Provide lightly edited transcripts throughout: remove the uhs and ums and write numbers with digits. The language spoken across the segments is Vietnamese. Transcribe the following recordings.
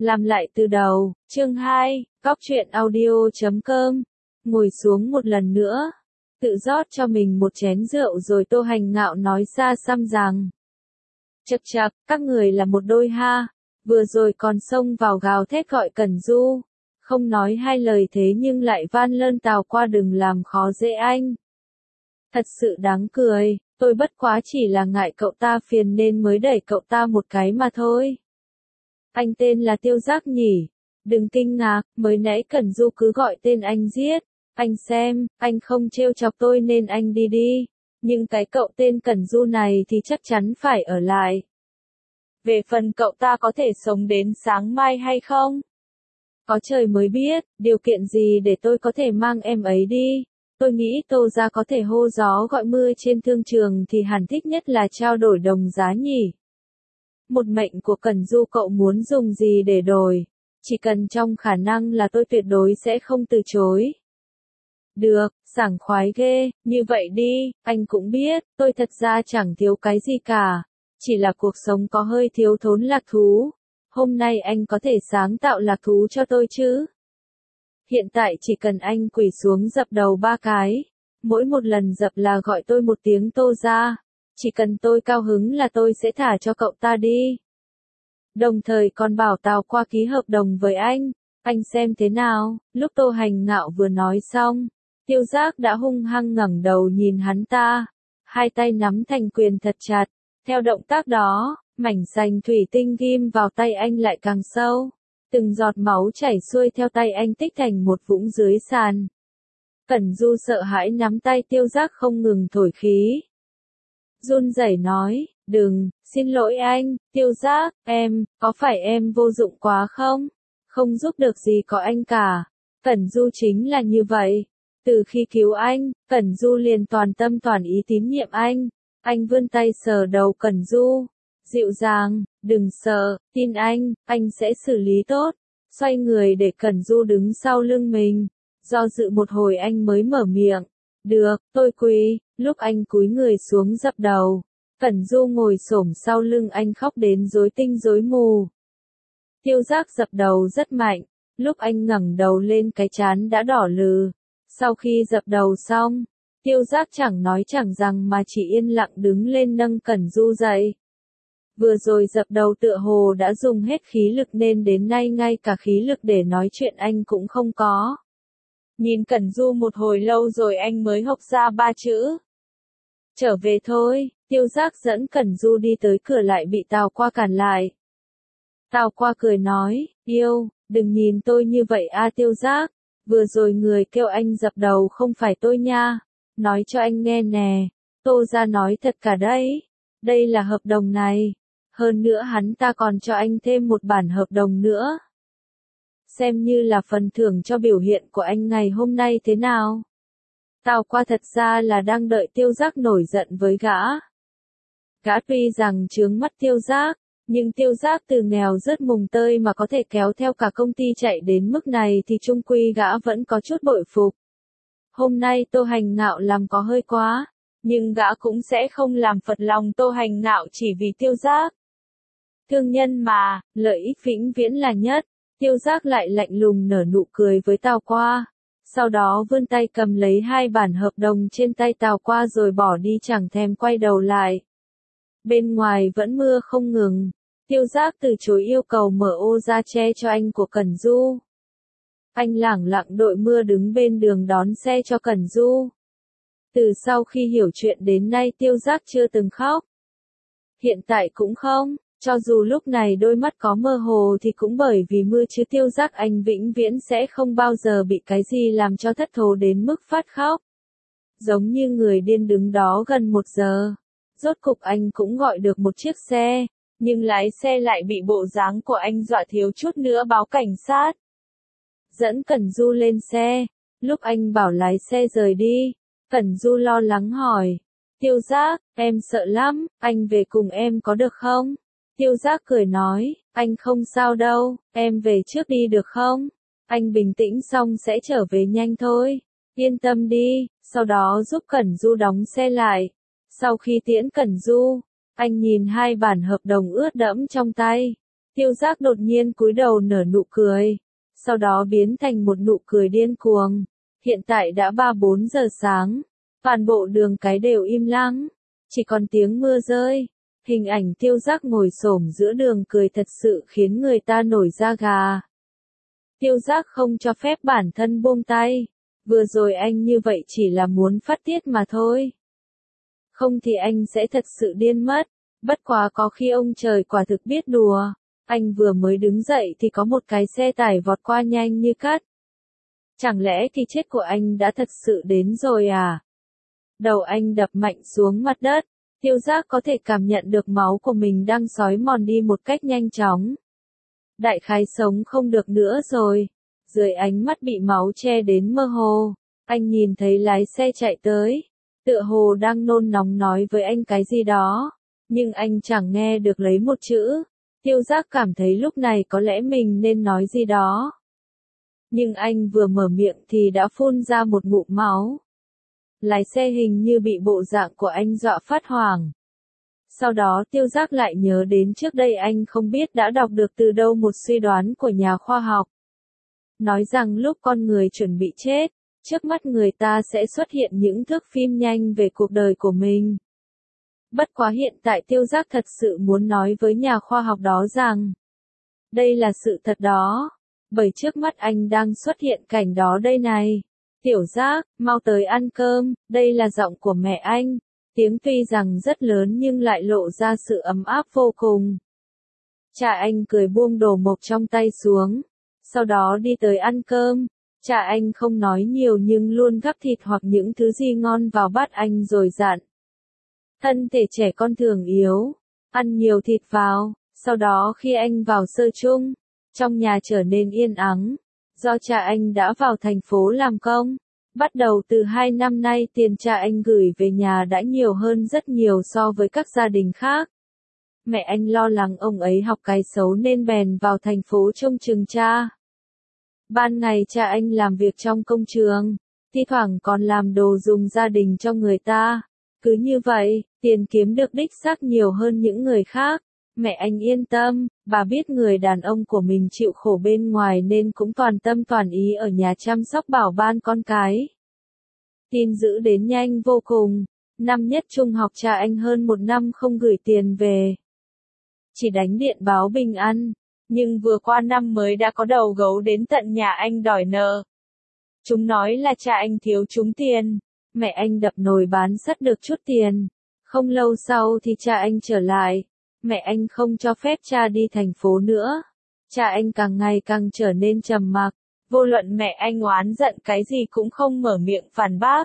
Làm lại từ đầu, chương 2, Cóc truyện audio.com. Ngồi xuống một lần nữa, tự rót cho mình một chén rượu rồi Tô Hành ngạo nói xa xăm rằng. Chậc chậc, các người là một đôi ha, vừa rồi còn xông vào gào thét gọi Cẩn Du. Không nói hai lời thế nhưng lại van lơn Tào Qua đừng làm khó dễ anh. Thật sự đáng cười, tôi bất quá chỉ là ngại cậu ta phiền nên mới đẩy cậu ta một cái mà thôi. Anh tên là Tiêu Giác nhỉ? Đừng kinh ngạc, mới nãy Cẩn Du cứ gọi tên anh giết. Anh xem, anh không trêu chọc tôi nên anh đi đi. Nhưng cái cậu tên Cẩn Du này thì chắc chắn phải ở lại. Về phần cậu ta có thể sống đến sáng mai hay không? Có trời mới biết, điều kiện gì để tôi có thể mang em ấy đi. Tôi nghĩ Tô gia có thể hô gió gọi mưa trên thương trường thì hẳn thích nhất là trao đổi đồng giá nhỉ. Một mệnh của Cẩn Du cậu muốn dùng gì để đổi? Chỉ cần trong khả năng là tôi tuyệt đối sẽ không từ chối. Được, sảng khoái ghê, như vậy đi, anh cũng biết, tôi thật ra chẳng thiếu cái gì cả. Chỉ là cuộc sống có hơi thiếu thốn lạc thú. Hôm nay anh có thể sáng tạo lạc thú cho tôi chứ? Hiện tại chỉ cần anh quỳ xuống dập đầu 3 cái. Mỗi một lần dập là gọi tôi một tiếng Tô gia. Chỉ cần tôi cao hứng là tôi sẽ thả cho cậu ta đi. Đồng thời còn bảo Tào Qua ký hợp đồng với anh xem thế nào. Lúc Tô Hành ngạo vừa nói xong, Tiêu Giác đã hung hăng ngẩng đầu nhìn hắn ta. Hai tay nắm thành quyền thật chặt. Theo động tác đó, mảnh sành thủy tinh ghim vào tay anh lại càng sâu. Từng giọt máu chảy xuôi theo tay anh tích thành một vũng dưới sàn. Cẩn Du sợ hãi nắm tay Tiêu Giác không ngừng thổi khí. Run rẩy nói, đừng, xin lỗi anh, Tiêu Giác, có phải em vô dụng quá không? Không giúp được gì có anh cả. Cẩn Du chính là như vậy. Từ khi cứu anh, Cẩn Du liền toàn tâm toàn ý tín nhiệm anh. Anh vươn tay sờ đầu Cẩn Du. Dịu dàng, đừng sợ, tin anh sẽ xử lý tốt. Xoay người để Cẩn Du đứng sau lưng mình. Do dự một hồi anh mới mở miệng. Được, tôi quỳ. Lúc anh cúi người xuống dập đầu, Cẩn Du ngồi xổm sau lưng anh khóc đến rối tinh rối mù. Tiêu Giác dập đầu rất mạnh, lúc anh ngẩng đầu lên cái trán đã đỏ lừ. Sau khi dập đầu xong, Tiêu Giác chẳng nói chẳng rằng mà chỉ yên lặng đứng lên nâng Cẩn Du dậy. Vừa rồi dập đầu tựa hồ đã dùng hết khí lực nên đến nay ngay cả khí lực để nói chuyện anh cũng không có. Nhìn Cẩn Du một hồi lâu rồi anh mới hộc ra 3 chữ. Trở về thôi. Tiêu Giác dẫn Cẩn Du đi tới cửa lại bị Tào Qua cản lại. Tào Qua cười nói, yêu, đừng nhìn tôi như vậy Tiêu Giác. Vừa rồi người kêu anh dập đầu không phải tôi nha. Nói cho anh nghe nè. Tô gia nói thật cả đấy. Đây là hợp đồng này. Hơn nữa hắn ta còn cho anh thêm một bản hợp đồng nữa. Xem như là phần thưởng cho biểu hiện của anh ngày hôm nay thế nào. Tào Qua thật ra là đang đợi Tiêu Giác nổi giận với gã. Gã tuy rằng chướng mắt Tiêu Giác, nhưng Tiêu Giác từ nghèo rớt mùng tơi mà có thể kéo theo cả công ty chạy đến mức này thì chung quy gã vẫn có chút bội phục. Hôm nay Tô Hành ngạo làm có hơi quá, nhưng gã cũng sẽ không làm phật lòng Tô Hành ngạo chỉ vì Tiêu Giác. Thương nhân mà, lợi ích vĩnh viễn là nhất. Tiêu Giác lại lạnh lùng nở nụ cười với Tào Qua. Sau đó vươn tay cầm lấy 2 bản hợp đồng trên tay Tào Qua rồi bỏ đi chẳng thèm quay đầu lại. Bên ngoài vẫn mưa không ngừng. Tiêu Giác từ chối yêu cầu mở ô ra che cho anh của Cẩn Du. Anh lẳng lặng đội mưa đứng bên đường đón xe cho Cẩn Du. Từ sau khi hiểu chuyện đến nay Tiêu Giác chưa từng khóc. Hiện tại cũng không. Cho dù lúc này đôi mắt có mơ hồ thì cũng bởi vì mưa chứ Tiêu Giác anh vĩnh viễn sẽ không bao giờ bị cái gì làm cho thất thố đến mức phát khóc. Giống như người điên đứng đó gần 1 giờ. Rốt cục anh cũng gọi được một chiếc xe, nhưng lái xe lại bị bộ dáng của anh dọa thiếu chút nữa báo cảnh sát. Dẫn Cẩn Du lên xe, lúc anh bảo lái xe rời đi, Cẩn Du lo lắng hỏi. Tiêu Giác, em sợ lắm, anh về cùng em có được không? Tiêu Giác cười nói, anh không sao đâu, em về trước đi được không? Anh bình tĩnh xong sẽ trở về nhanh thôi. Yên tâm đi, sau đó giúp Cẩn Du đóng xe lại. Sau khi tiễn Cẩn Du, anh nhìn 2 bản hợp đồng ướt đẫm trong tay. Tiêu Giác đột nhiên cúi đầu nở nụ cười, sau đó biến thành một nụ cười điên cuồng. Hiện tại đã 3-4 giờ sáng, toàn bộ đường cái đều im lặng, chỉ còn tiếng mưa rơi. Hình ảnh Tiêu Giác ngồi xổm giữa đường cười thật sự khiến người ta nổi da gà. Tiêu Giác không cho phép bản thân buông tay. Vừa rồi anh như vậy chỉ là muốn phát tiết mà thôi. Không thì anh sẽ thật sự điên mất. Bất quá có khi ông trời quả thực biết đùa. Anh vừa mới đứng dậy thì có một cái xe tải vọt qua nhanh như cắt. Chẳng lẽ thì chết của anh đã thật sự đến rồi à? Đầu anh đập mạnh xuống mặt đất. Tiêu Giác có thể cảm nhận được máu của mình đang xói mòn đi một cách nhanh chóng. Đại khái sống không được nữa rồi. Dưới ánh mắt bị máu che đến mơ hồ, anh nhìn thấy lái xe chạy tới. Tựa hồ đang nôn nóng nói với anh cái gì đó. Nhưng anh chẳng nghe được lấy một chữ. Tiêu Giác cảm thấy lúc này có lẽ mình nên nói gì đó. Nhưng anh vừa mở miệng thì đã phun ra một ngụm máu. Lái xe hình như bị bộ dạng của anh dọa phát hoảng. Sau đó Tiêu Giác lại nhớ đến trước đây anh không biết đã đọc được từ đâu một suy đoán của nhà khoa học. Nói rằng lúc con người chuẩn bị chết, trước mắt người ta sẽ xuất hiện những thước phim nhanh về cuộc đời của mình. Bất quá hiện tại Tiêu Giác thật sự muốn nói với nhà khoa học đó rằng, đây là sự thật đó, bởi trước mắt anh đang xuất hiện cảnh đó đây này. Tiểu Giác, mau tới ăn cơm, đây là giọng của mẹ anh. Tiếng tuy rằng rất lớn nhưng lại lộ ra sự ấm áp vô cùng. Cha anh cười buông đồ mộc trong tay xuống. Sau đó đi tới ăn cơm. Cha anh không nói nhiều nhưng luôn gắp thịt hoặc những thứ gì ngon vào bát anh rồi dặn. Thân thể trẻ con thường yếu. Ăn nhiều thịt vào. Sau đó khi anh vào sơ chung, trong nhà trở nên yên ắng. Do cha anh đã vào thành phố làm công. Bắt đầu từ 2 năm nay tiền cha anh gửi về nhà đã nhiều hơn rất nhiều so với các gia đình khác. Mẹ anh lo lắng ông ấy học cái xấu nên bèn vào thành phố trông chừng cha. Ban ngày cha anh làm việc trong công trường, thi thoảng còn làm đồ dùng gia đình cho người ta. Cứ như vậy, tiền kiếm được đích xác nhiều hơn những người khác. Mẹ anh yên tâm, bà biết người đàn ông của mình chịu khổ bên ngoài nên cũng toàn tâm toàn ý ở nhà chăm sóc bảo ban con cái. Tin dữ đến nhanh vô cùng, năm nhất trung học cha anh hơn 1 năm không gửi tiền về. Chỉ đánh điện báo bình an, nhưng vừa qua năm mới đã có đầu gấu đến tận nhà anh đòi nợ. Chúng nói là cha anh thiếu chúng tiền, mẹ anh đập nồi bán sắt được chút tiền. Không lâu sau thì cha anh trở lại. Mẹ anh không cho phép cha đi thành phố nữa. Cha anh càng ngày càng trở nên trầm mặc. Vô luận mẹ anh oán giận cái gì cũng không mở miệng phản bác.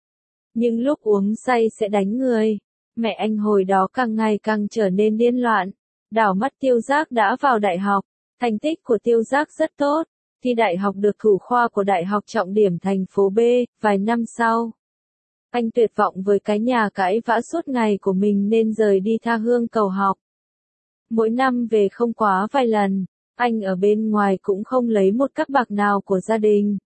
Nhưng lúc uống say sẽ đánh người. Mẹ anh hồi đó càng ngày càng trở nên điên loạn. Đảo mắt Tiêu Giác đã vào đại học. Thành tích của Tiêu Giác rất tốt. Thi đại học được thủ khoa của Đại học trọng điểm thành phố B. Vài năm sau, anh tuyệt vọng với cái nhà cãi vã suốt ngày của mình nên rời đi tha hương cầu học. Mỗi năm về không quá vài lần, anh ở bên ngoài cũng không lấy một cắc bạc nào của gia đình.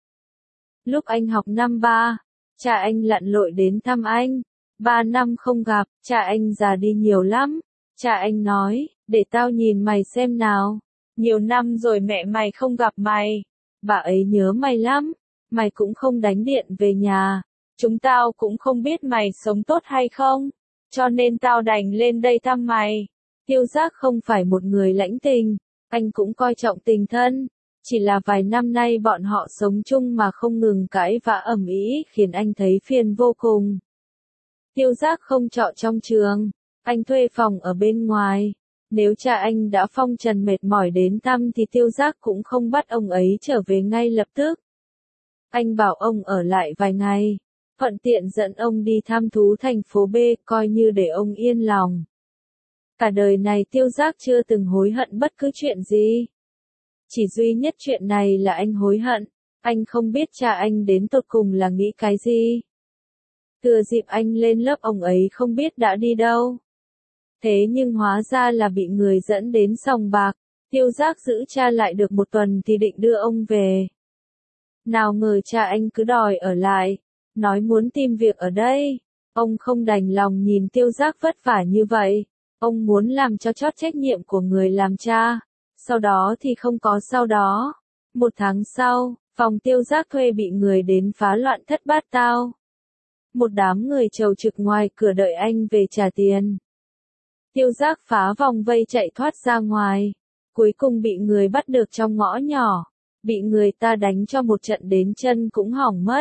Lúc anh học năm 3, cha anh lặn lội đến thăm anh. 3 năm không gặp, cha anh già đi nhiều lắm. Cha anh nói, để tao nhìn mày xem nào. Nhiều năm rồi mẹ mày không gặp mày. Bà ấy nhớ mày lắm. Mày cũng không đánh điện về nhà. Chúng tao cũng không biết mày sống tốt hay không. Cho nên tao đành lên đây thăm mày. Tiêu Giác không phải một người lãnh tình. Anh cũng coi trọng tình thân. Chỉ là vài năm nay bọn họ sống chung mà không ngừng cãi vã ầm ĩ khiến anh thấy phiền vô cùng. Tiêu Giác không trọ trong trường. Anh thuê phòng ở bên ngoài. Nếu cha anh đã phong trần mệt mỏi đến thăm thì Tiêu Giác cũng không bắt ông ấy trở về ngay lập tức. Anh bảo ông ở lại vài ngày. Thuận tiện dẫn ông đi thăm thú thành phố B, coi như để ông yên lòng. Cả đời này Tiêu Giác chưa từng hối hận bất cứ chuyện gì. Chỉ duy nhất chuyện này là anh hối hận. Anh không biết cha anh đến tột cùng là nghĩ cái gì. Thừa dịp anh lên lớp ông ấy không biết đã đi đâu. Thế nhưng hóa ra là bị người dẫn đến sòng bạc. Tiêu Giác giữ cha lại được 1 tuần thì định đưa ông về. Nào ngờ cha anh cứ đòi ở lại. Nói muốn tìm việc ở đây. Ông không đành lòng nhìn Tiêu Giác vất vả như vậy. Ông muốn làm cho chót trách nhiệm của người làm cha. Sau đó thì không có sau đó. Một tháng sau, phòng Tiêu Giác thuê bị người đến phá loạn thất bát tao. Một đám người chầu trực ngoài cửa đợi anh về trả tiền. Tiêu Giác phá vòng vây chạy thoát ra ngoài. Cuối cùng bị người bắt được trong ngõ nhỏ. Bị người ta đánh cho một trận đến chân cũng hỏng mất.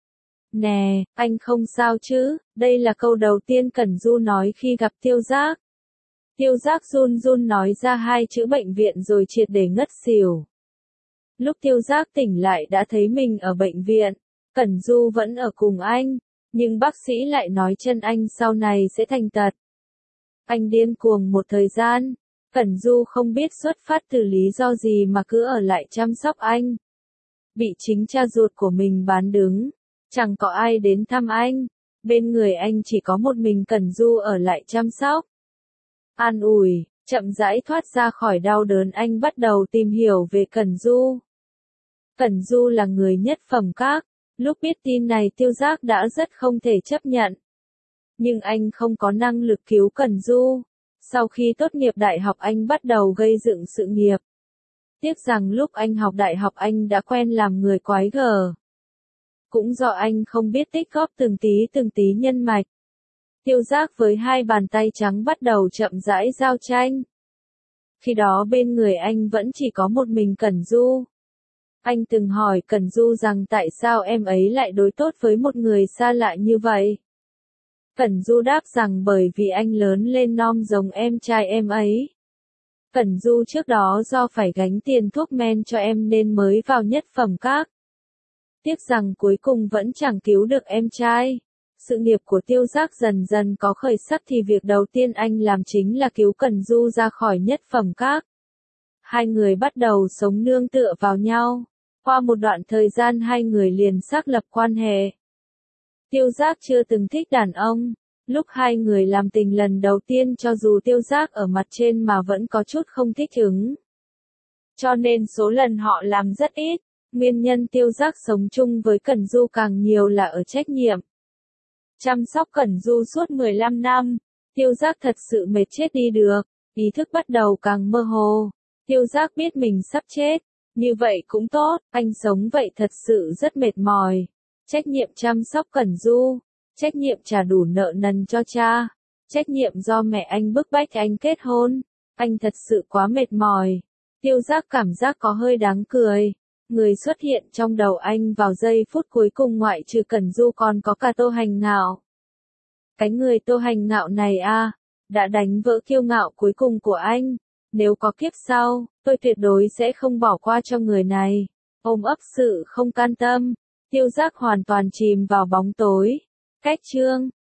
Nè, anh không sao chứ? Đây là câu đầu tiên Cẩn Du nói khi gặp Tiêu Giác. Tiêu Giác run run nói ra hai chữ bệnh viện rồi triệt để ngất xỉu. Lúc Tiêu Giác tỉnh lại đã thấy mình ở bệnh viện. Cẩn Du vẫn ở cùng anh, nhưng bác sĩ lại nói chân anh sau này sẽ thành tật. Anh điên cuồng một thời gian. Cẩn Du không biết xuất phát từ lý do gì mà cứ ở lại chăm sóc anh. Bị chính cha ruột của mình bán đứng. Chẳng có ai đến thăm anh. Bên người anh chỉ có một mình Cẩn Du ở lại chăm sóc. An ủi, chậm rãi thoát ra khỏi đau đớn anh bắt đầu tìm hiểu về Cẩn Du. Cẩn Du là người nhất phẩm các. Lúc biết tin này Tiêu Giác đã rất không thể chấp nhận. Nhưng anh không có năng lực cứu Cẩn Du. Sau khi tốt nghiệp đại học anh bắt đầu gây dựng sự nghiệp. Tiếc rằng lúc anh học đại học anh đã quen làm người quái gở. Cũng do anh không biết tích góp từng tí nhân mạch. Tiêu Giác với hai bàn tay trắng bắt đầu chậm rãi giao tranh. Khi đó bên người anh vẫn chỉ có một mình Cẩn Du. Anh từng hỏi Cẩn Du rằng tại sao em ấy lại đối tốt với một người xa lạ như vậy. Cẩn Du đáp rằng bởi vì anh lớn lên non giống em trai em ấy. Cẩn Du trước đó do phải gánh tiền thuốc men cho em nên mới vào nhất phẩm các. Tiếc rằng cuối cùng vẫn chẳng cứu được em trai. Sự nghiệp của Tiêu Giác dần dần có khởi sắc thì việc đầu tiên anh làm chính là cứu Cẩn Du ra khỏi nhất phẩm các. Hai người bắt đầu sống nương tựa vào nhau. Qua một đoạn thời gian hai người liền xác lập quan hệ. Tiêu Giác chưa từng thích đàn ông. Lúc hai người làm tình lần đầu tiên cho dù Tiêu Giác ở mặt trên mà vẫn có chút không thích ứng. Cho nên số lần họ làm rất ít. Nguyên nhân Tiêu Giác sống chung với Cẩn Du càng nhiều là ở trách nhiệm. Chăm sóc Cẩn Du suốt 15 năm. Tiêu Giác thật sự mệt chết đi được. Ý thức bắt đầu càng mơ hồ. Tiêu Giác biết mình sắp chết. Như vậy cũng tốt, anh sống vậy thật sự rất mệt mỏi. Trách nhiệm chăm sóc Cẩn Du. Trách nhiệm trả đủ nợ nần cho cha. Trách nhiệm do mẹ anh bức bách anh kết hôn. Anh thật sự quá mệt mỏi. Tiêu Giác cảm giác có hơi đáng cười. Người xuất hiện trong đầu anh vào giây phút cuối cùng ngoại trừ Cẩn Du còn có cả Tô Hành Ngạo. Cái người Tô Hành Ngạo này đã đánh vỡ kiêu ngạo cuối cùng của anh. Nếu có kiếp sau, tôi tuyệt đối sẽ không bỏ qua cho người này. Ôm ấp sự không can tâm. Tiêu Giác hoàn toàn chìm vào bóng tối. Cách chương